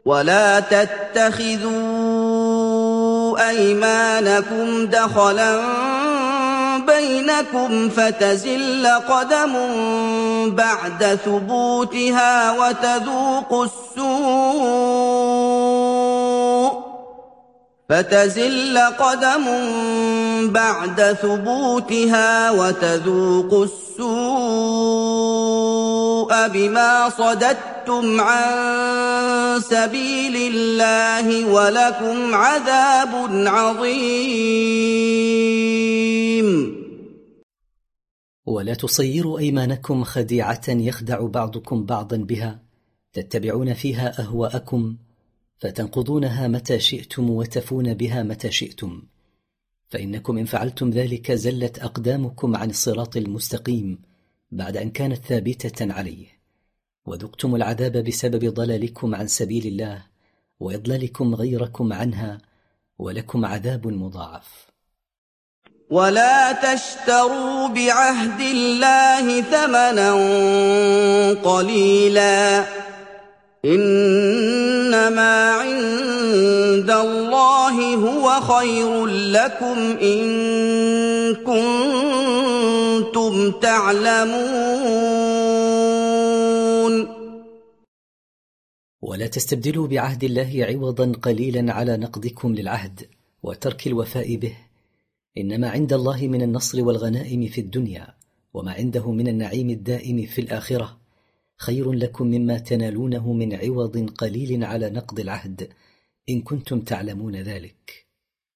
ولا تتخذوا أيمانكم دخلا بينكم فتزل قدم بعد ثبوتها وتذوقوا السوء بما صددتم عن سبيل الله ولكم عذاب عظيم. ولا تصيروا أيمانكم خديعة يخدع بعضكم بعضا بها تتبعون فيها أهواءكم فتنقضونها متى شئتم وتفون بها متى شئتم، فإنكم إن فعلتم ذلك زلت أقدامكم عن الصراط المستقيم بعد أن كانت ثابتة عليه، وذقتم العذاب بسبب ضلالكم عن سبيل الله وإضلالكم غيركم عنها، ولكم عذاب مضاعف. ولا تشتروا بعهد الله ثمنا قليلا، إنما عند الله هو خير لكم إن كنتم تعلمون. ولا تستبدلوا بعهد الله عوضا قليلا على نقضكم للعهد وترك الوفاء به، إنما عند الله من النصر والغنائم في الدنيا وما عنده من النعيم الدائم في الآخرة خير لكم مما تنالونه من عوض قليل على نقض العهد إن كنتم تعلمون ذلك.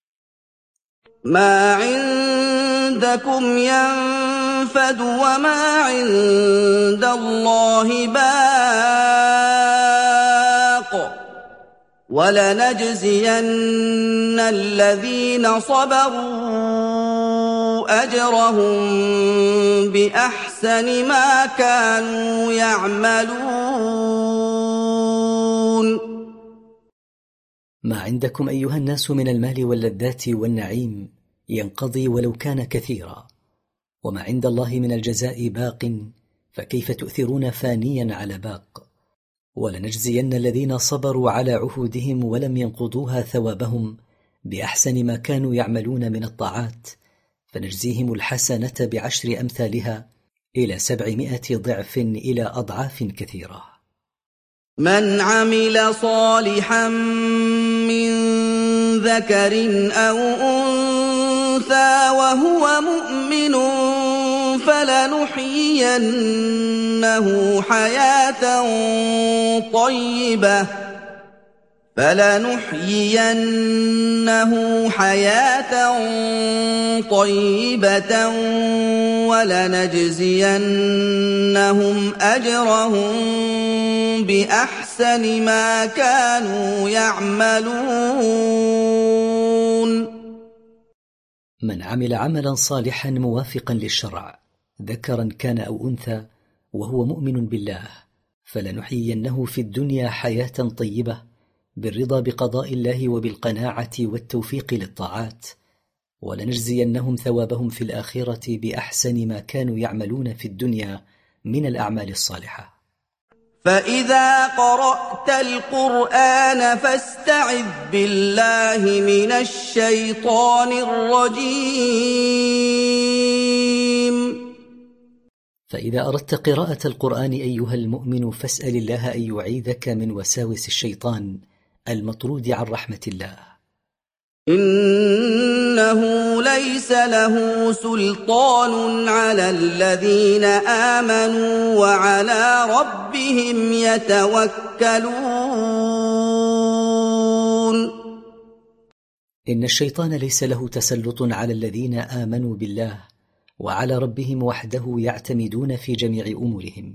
ما عندكم ينفد وما عند الله باق، ولنجزين الذين صبروا أجرهم بأحسن ما كانوا يعملون. ما عندكم أيها الناس من المال واللذات والنعيم ينقضي ولو كان كثيرا، وما عند الله من الجزاء باق، فكيف تؤثرون فانيا على باق؟ ولنجزين الذين صبروا على عهودهم ولم ينقضوها ثوابهم بأحسن ما كانوا يعملون من الطاعات، فنجزيهم الحسنة ب10 أمثالها إلى 700 ضعف إلى أضعاف كثيرة. من عمل صالحا من ذكر أو أنثى وهو مؤمن فلنحيينه حياة طيبة ولنجزينهم أجرهم بأحسن ما كانوا يعملون. من عمل عملا صالحا موافقا للشرع ذكرا كان أو أنثى وهو مؤمن بالله فلنحيينه في الدنيا حياة طيبة بالرضا بقضاء الله وبالقناعة والتوفيق للطاعات، ولنجزينهم ثوابهم في الآخرة بأحسن ما كانوا يعملون في الدنيا من الأعمال الصالحة. فإذا قرأت القرآن فاستعذ بالله من الشيطان الرجيم. فإذا أردت قراءة القرآن أيها المؤمن فاسأل الله أن يعيذك من وساوس الشيطان المطرود عن رحمة الله. إنه ليس له سلطان على الذين آمنوا وعلى ربهم يتوكلون. إن الشيطان ليس له تسلط على الذين آمنوا بالله وعلى ربهم وحده يعتمدون في جميع أمورهم.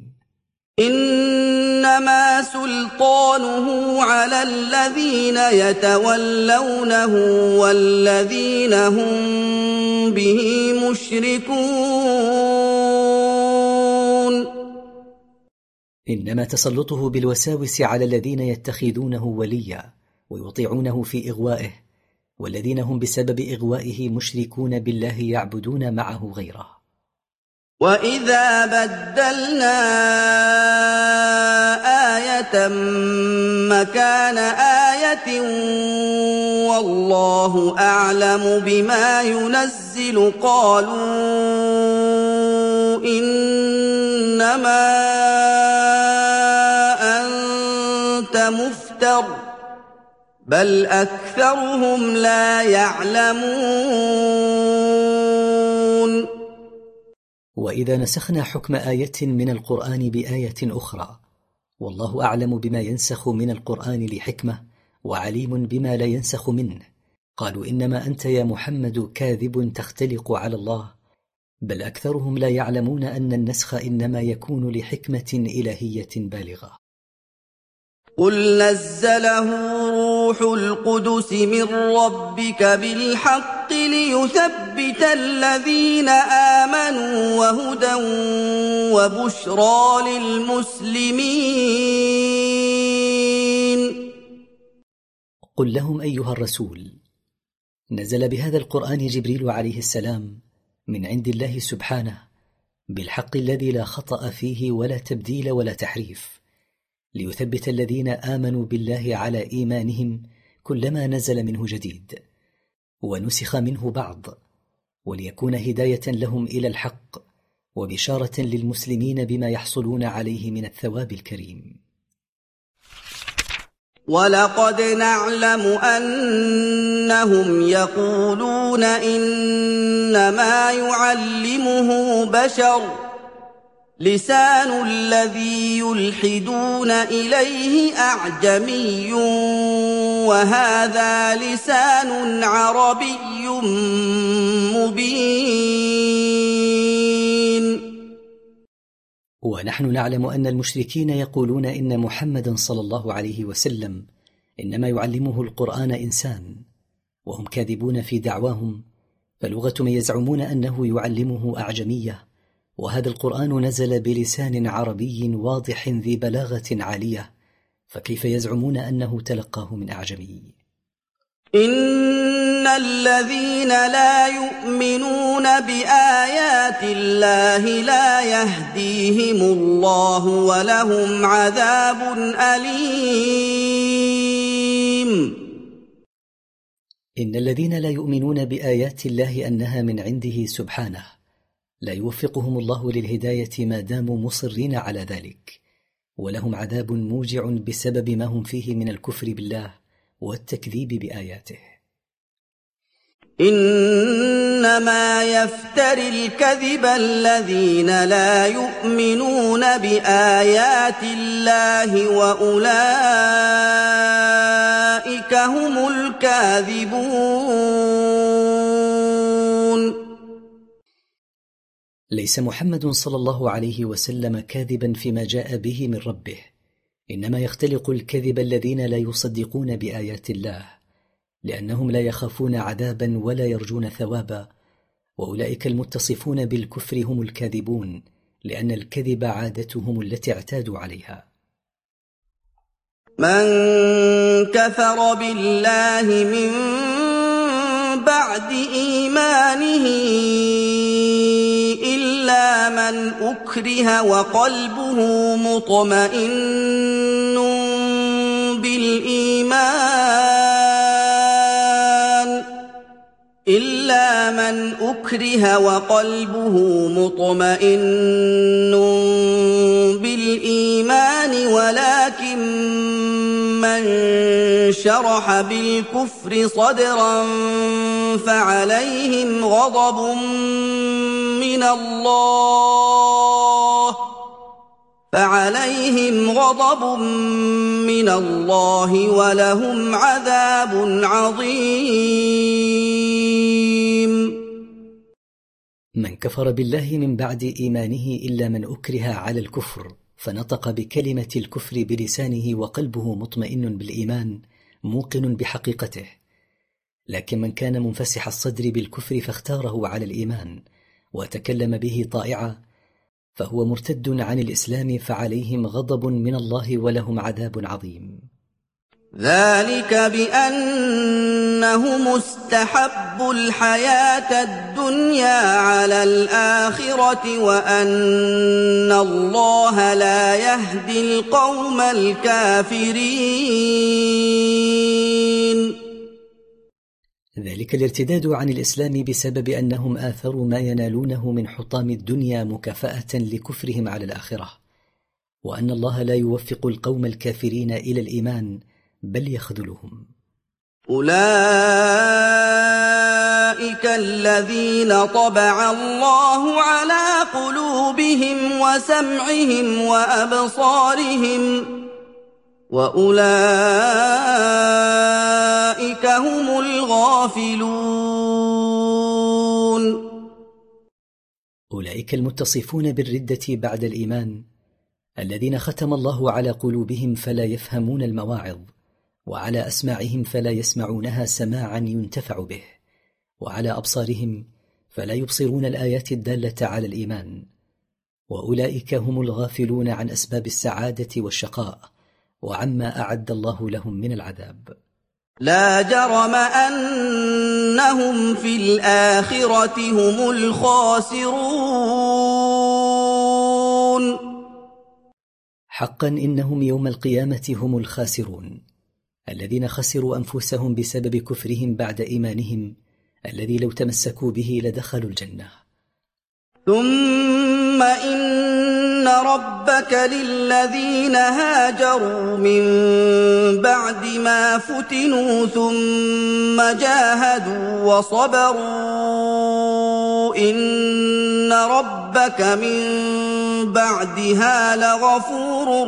إنما سلطانه على الذين يتولونه والذين هم به مشركون. إنما تسلطه بالوساوس على الذين يتخذونه وليا ويطيعونه في إغوائه، والذين هم بسبب إغوائه مشركون بالله يعبدون معه غيره. وَإِذَا بَدَّلْنَا آيَةً آية مكان آية والله أعلم بما ينزل قالوا إنما أنت مفتر بل أكثرهم لا يعلمون. وإذا نسخنا حكم آية من القرآن بآية أخرى والله أعلم بما ينسخ من القرآن لحكمة وعليم بما لا ينسخ منه، قالوا إنما أنت يا محمد كاذب تختلق على الله، بل أكثرهم لا يعلمون أن النسخ إنما يكون لحكمة إلهية بالغة. قل نزله روح القدس من ربك بالحق ليثبت الذين آمنوا وهدى وبشرى للمسلمين. قل لهم أيها الرسول نزل بهذا القرآن جبريل عليه السلام من عند الله سبحانه بالحق الذي لا خطأ فيه ولا تبديل ولا تحريف، ليثبت الذين آمنوا بالله على إيمانهم كلما نزل منه جديد ونسخ منه بعض، وليكون هداية لهم إلى الحق وبشارة للمسلمين بما يحصلون عليه من الثواب الكريم. ولقد نعلم أنهم يقولون إنما يعلمه بشر لسان الذي يلحدون إليه أعجمي وهذا لسان عربي مبين. ونحن نعلم أن المشركين يقولون إن محمدا صلى الله عليه وسلم إنما يعلمه القرآن إنسان، وهم كاذبون في دعواهم، فلغة من يزعمون أنه يعلمه أعجمية، وهذا القرآن نزل بلسان عربي واضح ذي بلاغة عالية، فكيف يزعمون أنه تلقاه من أعجمي؟ إن الذين لا يؤمنون بآيات الله لا يهديهم الله ولهم عذاب أليم. إن الذين لا يؤمنون بآيات الله أنها من عنده سبحانه لا يوفقهم الله للهداية ما داموا مصرين على ذلك، ولهم عذاب موجع بسبب ما هم فيه من الكفر بالله والتكذيب بآياته. إنما يفتري الكذب الذين لا يؤمنون بآيات الله وأولئك هم الكاذبون. ليس محمد صلى الله عليه وسلم كاذبا فيما جاء به من ربه، إنما يختلق الكذب الذين لا يصدقون بآيات الله، لأنهم لا يخافون عذابا ولا يرجون ثوابا، وأولئك المتصفون بالكفر هم الكاذبون، لأن الكذب عادتهم التي اعتادوا عليها. من كفر بالله من بعد إيمانه إلا من أكره وقلبه مطمئن بالإيمان ولكن من شرح بالكفر صدرا فعليهم غضب من الله ولهم عذاب عظيم. من كفر بالله من بعد إيمانه إلا من أكره على الكفر فنطق بكلمة الكفر بلسانه وقلبه مطمئن بالإيمان موقن بحقيقته، لكن من كان منفسح الصدر بالكفر فاختاره على الإيمان وتكلم به طائعا فهو مرتد عن الإسلام، فعليهم غضب من الله ولهم عذاب عظيم. ذلك بأنهم استحبوا الحياة الدنيا على الآخرة وأن الله لا يهدي القوم الكافرين. ذلك الارتداد عن الإسلام بسبب أنهم آثروا ما ينالونه من حطام الدنيا مكافأة لكفرهم على الآخرة، وأن الله لا يوفق القوم الكافرين إلى الإيمان بل يخذلهم. أولئك الذين طبع الله على قلوبهم وسمعهم وأبصارهم وأولئك هم الغافلون. أولئك المتصفون بالردة بعد الإيمان الذين ختم الله على قلوبهم فلا يفهمون المواعظ، وعلى أسماعهم فلا يسمعونها سماعا ينتفع به، وعلى أبصارهم فلا يبصرون الآيات الدالة على الإيمان، وأولئك هم الغافلون عن أسباب السعادة والشقاء وعما أعد الله لهم من العذاب. لا جرم أنهم في الآخرة هم الخاسرون. حقا إنهم يوم القيامة هم الخاسرون، الذين خسروا أنفسهم بسبب كفرهم بعد إيمانهم الذي لو تمسكوا به لدخلوا الجنة. ثم إن ربك للذين هاجروا من بعد ما فتنوا ثم جاهدوا وصبروا إن ربك من بعدها لغفور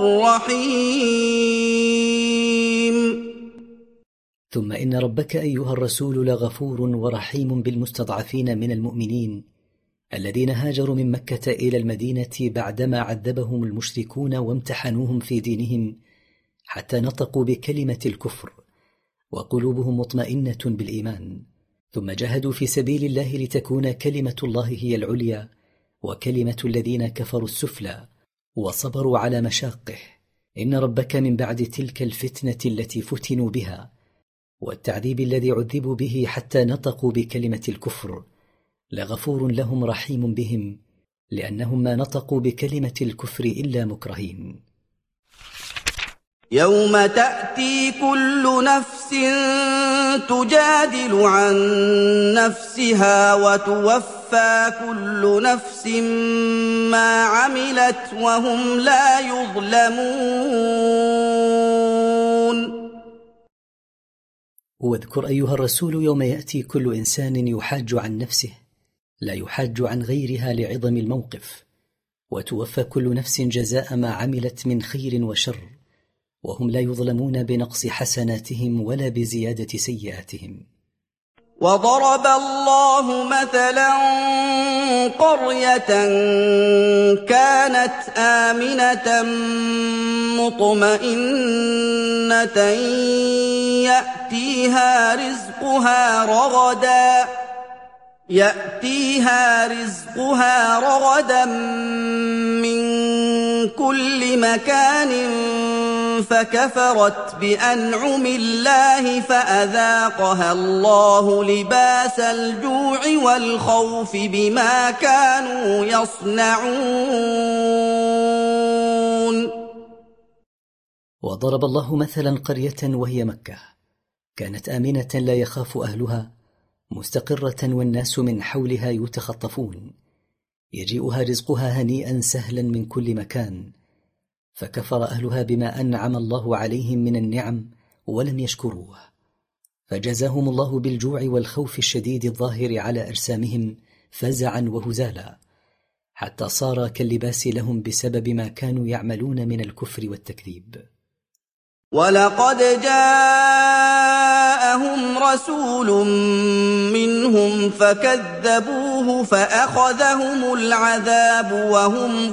رحيم. ثم إن ربك أيها الرسول لغفور ورحيم بالمستضعفين من المؤمنين الذين هاجروا من مكة إلى المدينة بعدما عذبهم المشركون وامتحنوهم في دينهم حتى نطقوا بكلمة الكفر وقلوبهم مطمئنة بالإيمان، ثم جاهدوا في سبيل الله لتكون كلمة الله هي العليا وكلمة الذين كفروا السفلى، وصبروا على مشاقه. إن ربك من بعد تلك الفتنة التي فتنوا بها والتعذيب الذي عذبوا به حتى نطقوا بكلمة الكفر لغفور لهم رحيم بهم، لأنهم ما نطقوا بكلمة الكفر إلا مكرهين. يوم تأتي كل نفس تجادل عن نفسها وتوفى كل نفس ما عملت وهم لا يظلمون. واذكر أيها الرسول يوم يأتي كل إنسان يحاج عن نفسه لا يحاج عن غيرها لعظم الموقف، وتوفى كل نفس جزاء ما عملت من خير وشر وهم لا يظلمون بنقص حسناتهم ولا بزيادة سيئاتهم. وضرب الله مثلا قرية كانت آمنة مطمئنة يأتيها رزقها رغدا من كل مكان فكفرت بأنعم الله فأذاقها الله لباس الجوع والخوف بما كانوا يصنعون. وضرب الله مثلا قرية وهي مكة كانت آمنة لا يخاف أهلها مستقرة والناس من حولها يتخطفون، يجيئها رزقها هنيئا سهلا من كل مكان، فكفر أهلها بما أنعم الله عليهم من النعم ولم يشكروه، فجزاهم الله بالجوع والخوف الشديد الظاهر على أجسامهم فزعا وهزالا، حتى صار كاللباس لهم بسبب ما كانوا يعملون من الكفر والتكذيب. ولقد جاءهم رسول منهم فكذبوه فأخذهم العذاب وهم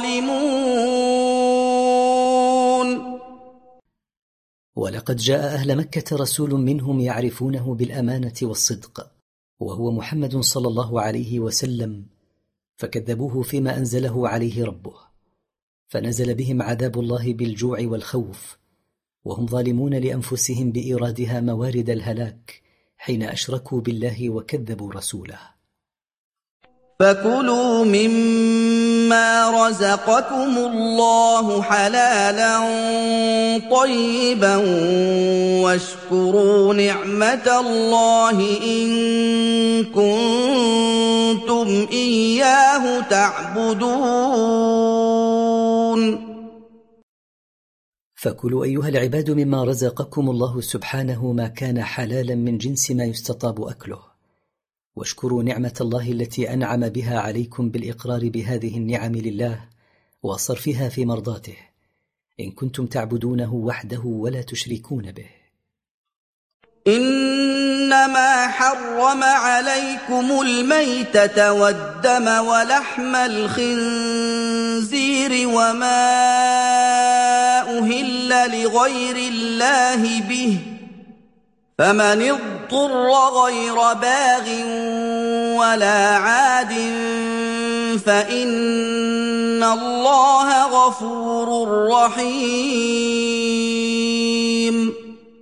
ظالمون. ولقد جاء أهل مكة رسول منهم يعرفونه بالأمانة والصدق وهو محمد صلى الله عليه وسلم، فكذبوه فيما أنزله عليه ربه، فنزل بهم عذاب الله بالجوع والخوف، وهم ظالمون لأنفسهم بإيرادها موارد الهلاك حين أشركوا بالله وكذبوا رسوله. فكلوا مما رزقكم الله حلالا طيبا واشكروا نعمة الله إن كنتم إياه تعبدون. فكلوا أيها العباد مما رزقكم الله سبحانه ما كان حلالا من جنس ما يستطاب أكله، واشكروا نعمة الله التي أنعم بها عليكم بالإقرار بهذه النعم لله وصرفها في مرضاته، إن كنتم تعبدونه وحده ولا تشركون به. إنما حرم عليكم الميتة والدم ولحم الخنزير وما أهل لغير الله به، فمن اضطر غير باغ ولا عاد فإن الله غفور رحيم.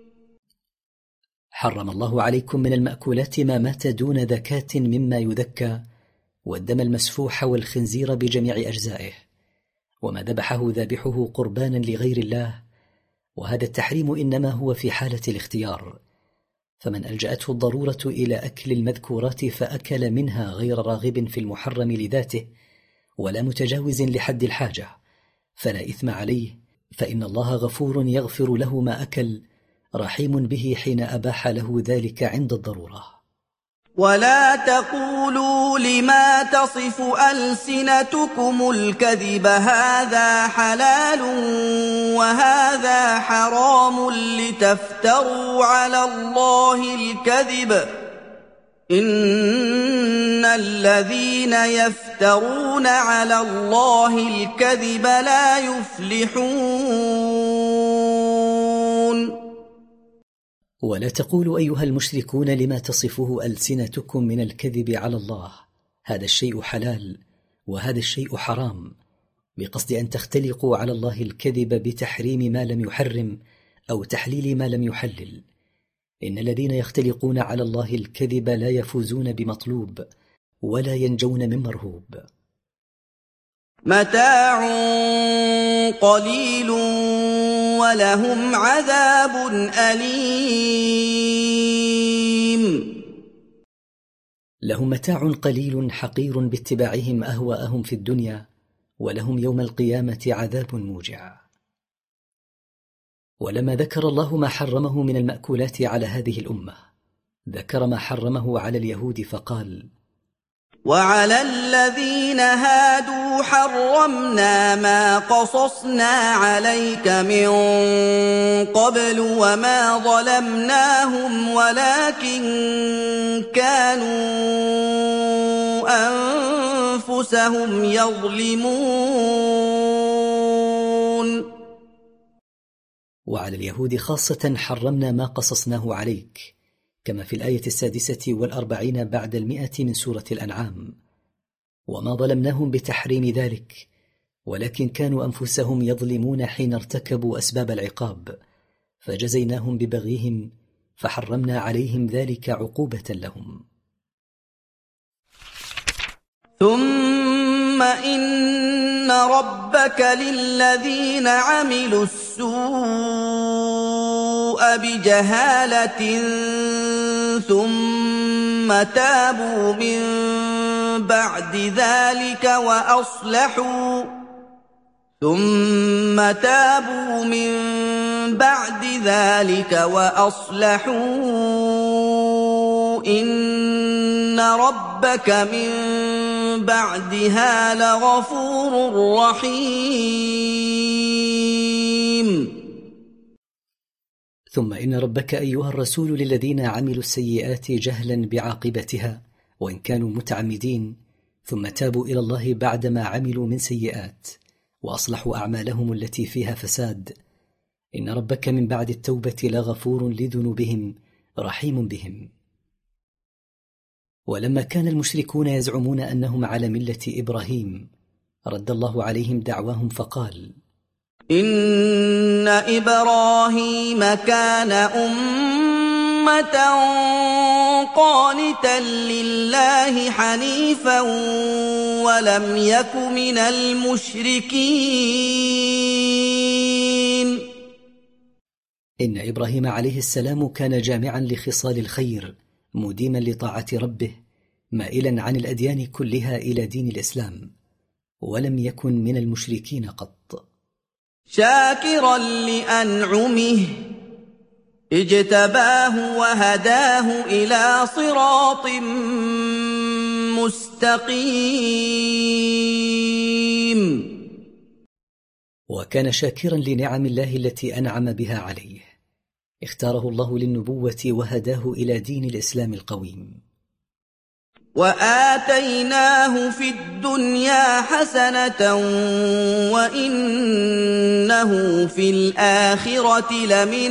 حرم الله عليكم من المأكولات ما مات دون ذكاة مما يذكى، والدم المسفوح والخنزير بجميع أجزائه، وما ذبحه ذابحه قربانا لغير الله، وهذا التحريم إنما هو في حالة الاختيار، فمن ألجأته الضرورة إلى أكل المذكورات فأكل منها غير راغب في المحرم لذاته ولا متجاوز لحد الحاجة فلا إثم عليه، فإن الله غفور يغفر له ما أكل رحيم به حين أباح له ذلك عند الضرورة. ولا تقولوا لما تصف ألسنتكم الكذب هذا حلال وهذا حرام لتفتروا على الله الكذب، إن الذين يفترون على الله الكذب لا يفلحون. ولا تقولوا أيها المشركون لما تصفه ألسنتكم من الكذب على الله هذا الشيء حلال وهذا الشيء حرام، بقصد أن تختلقوا على الله الكذب بتحريم ما لم يحرم أو تحليل ما لم يحلل. إن الذين يختلقون على الله الكذب لا يفوزون بمطلوب ولا ينجون من مرهوب. متاع قليل ولهم عذاب أليم. لهم متاع قليل حقير باتباعهم أهواءهم في الدنيا، ولهم يوم القيامة عذاب موجع. ولما ذكر الله ما حرمه من المأكولات على هذه الأمة، ذكر ما حرمه على اليهود فقال: وعلى الذين هادوا حرمنا ما قصصنا عليك من قبل وما ظلمناهم ولكن كانوا أنفسهم يظلمون. وعلى اليهود خاصة حرمنا ما قصصناه عليك، كما في الآية 46 بعد 100 من سورة الأنعام، وما ظلمناهم بتحريم ذلك ولكن كانوا أنفسهم يظلمون حين ارتكبوا أسباب العقاب، فجزيناهم ببغيهم فحرمنا عليهم ذلك عقوبة لهم. ثم إن ربك للذين عملوا السوء بجهالة ثم تابوا من بعد ذلك وأصلحوا إن ربك من بعدها لغفور رحيم. ثم إن ربك أيها الرسول للذين عملوا السيئات جهلا بعاقبتها وإن كانوا متعمدين ثم تابوا إلى الله بعدما عملوا من سيئات وأصلحوا أعمالهم التي فيها فساد، إن ربك من بعد التوبة لغفور لذنوبهم رحيم بهم. ولما كان المشركون يزعمون أنهم على ملة إبراهيم، رد الله عليهم دعواهم فقال: إِنَّ إِبْرَاهِيمَ كَانَ أُمَّةً قَانِتًا لِّلَّهِ حَنِيفًا وَلَمْ يَكُ مِنَ الْمُشْرِكِينَ إن إبراهيم عليه السلام كان جامعا لخصال الخير، مديما لطاعة ربه، مائلا عن الأديان كلها إلى دين الإسلام، ولم يكن من المشركين قط. شاكرا لأنعمه اجتباه وهداه إلى صراط مستقيم. وكان شاكرا لنعم الله التي أنعم بها عليه، اختاره الله للنبوة وهداه إلى دين الإسلام القويم. وآتيناه في الدنيا حسنة وإنه في الآخرة لمن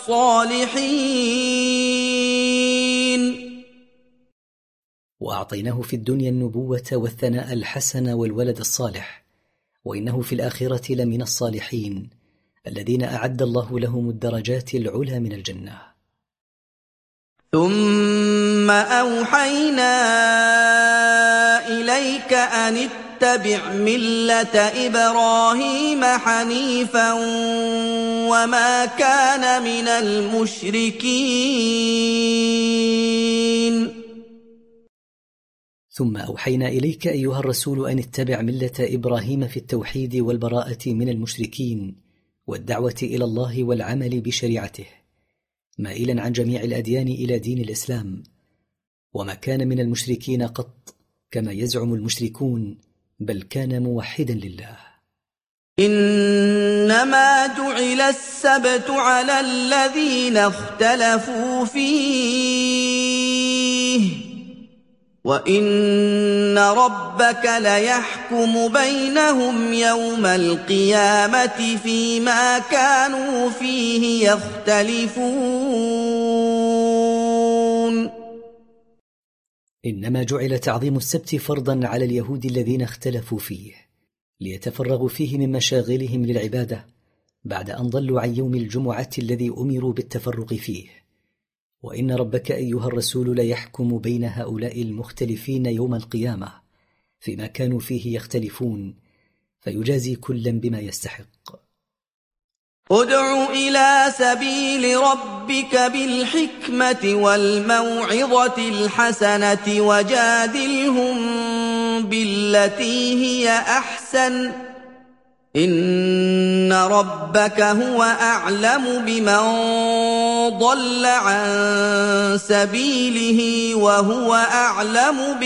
الصالحين. وأعطيناه في الدنيا النبوة والثناء الحسن والولد الصالح، وإنه في الآخرة لمن الصالحين الذين أعد الله لهم الدرجات العلى من الجنة. ثم أوحينا إليك أن اتبع ملة إبراهيم حنيفا وما كان من المشركين. ثم أوحينا إليك أيها الرسول أن اتبع ملة إبراهيم في التوحيد والبراءة من المشركين والدعوة إلى الله والعمل بشريعته، مائلا عن جميع الأديان إلى دين الإسلام، وما كان من المشركين قط كما يزعم المشركون، بل كان موحدا لله. إنما جعل السبت على الذين اختلفوا فيه وإن ربك ليحكم بينهم يوم القيامة فيما كانوا فيه يختلفون. إنما جعل تعظيم السبت فرضا على اليهود الذين اختلفوا فيه، ليتفرغوا فيه من مشاغلهم للعبادة بعد أن ضلوا عن يوم الجمعة الذي أمروا بالتفرغ فيه. وإن ربك أيها الرسول ليحكم بين هؤلاء المختلفين يوم القيامة فيما كانوا فيه يختلفون، فيجازي كلا بما يستحق. ادع إلى سبيل ربك بالحكمة والموعظة الحسنة وجادلهم بالتي هي أحسن إن ربك هو أعلم بمن ضل عن سبيله وهو أعلم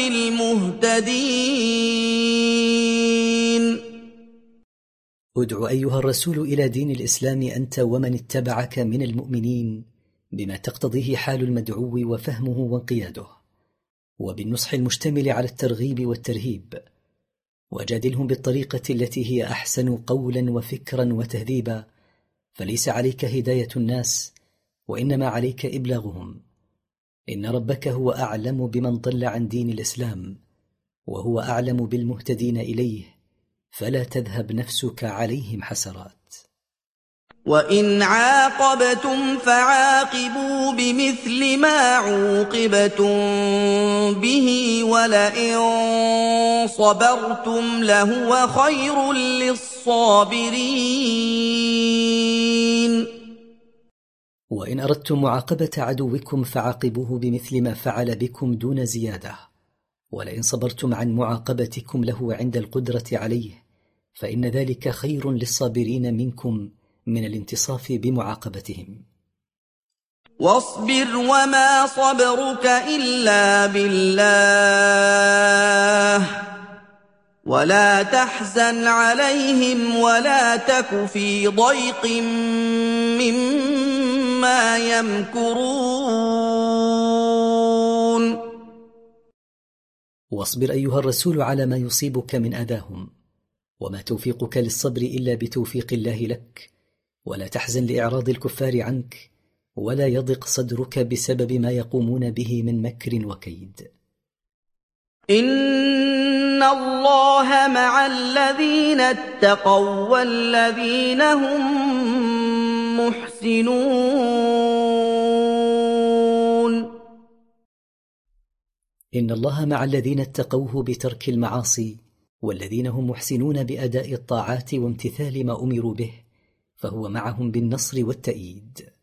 بالمهتدين. ادع أيها الرسول إلى دين الإسلام أنت ومن اتبعك من المؤمنين بما تقتضيه حال المدعو وفهمه وانقياده، وبالنصح المشتمل على الترغيب والترهيب، وجادلهم بالطريقة التي هي أحسن قولا وفكرا وتهذيبا، فليس عليك هداية الناس وإنما عليك إبلاغهم. إن ربك هو أعلم بمن ضل عن دين الإسلام وهو أعلم بالمهتدين إليه، فلا تذهب نفسك عليهم حسرات. وإن عاقبتم فعاقبوا بمثل ما عوقبتم به ولئن صبرتم لهو خير للصابرين. وإن أردتم معاقبة عدوكم فعاقبوه بمثل ما فعل بكم دون زيادة، ولئن صبرتم عن معاقبتكم له عند القدرة عليه فإن ذلك خير للصابرين منكم من الانتصاف بمعاقبتهم. واصبر وما صبرك إلا بالله ولا تحزن عليهم ولا تك في ضيق مما يمكرون. واصبر أيها الرسول على ما يصيبك من أذاهم، وما توفيقك للصبر إلا بتوفيق الله لك، ولا تحزن لإعراض الكفار عنك، ولا يضق صدرك بسبب ما يقومون به من مكر وكيد. إِنَّ اللَّهَ مَعَ الَّذِينَ اتَّقَوا وَّالَّذِينَ هُم مُّحْسِنُونَ إن الله مع الذين اتقوه بترك المعاصي والذين هم محسنون بأداء الطاعات وامتثال ما أمروا به، فهو معهم بالنصر والتأييد.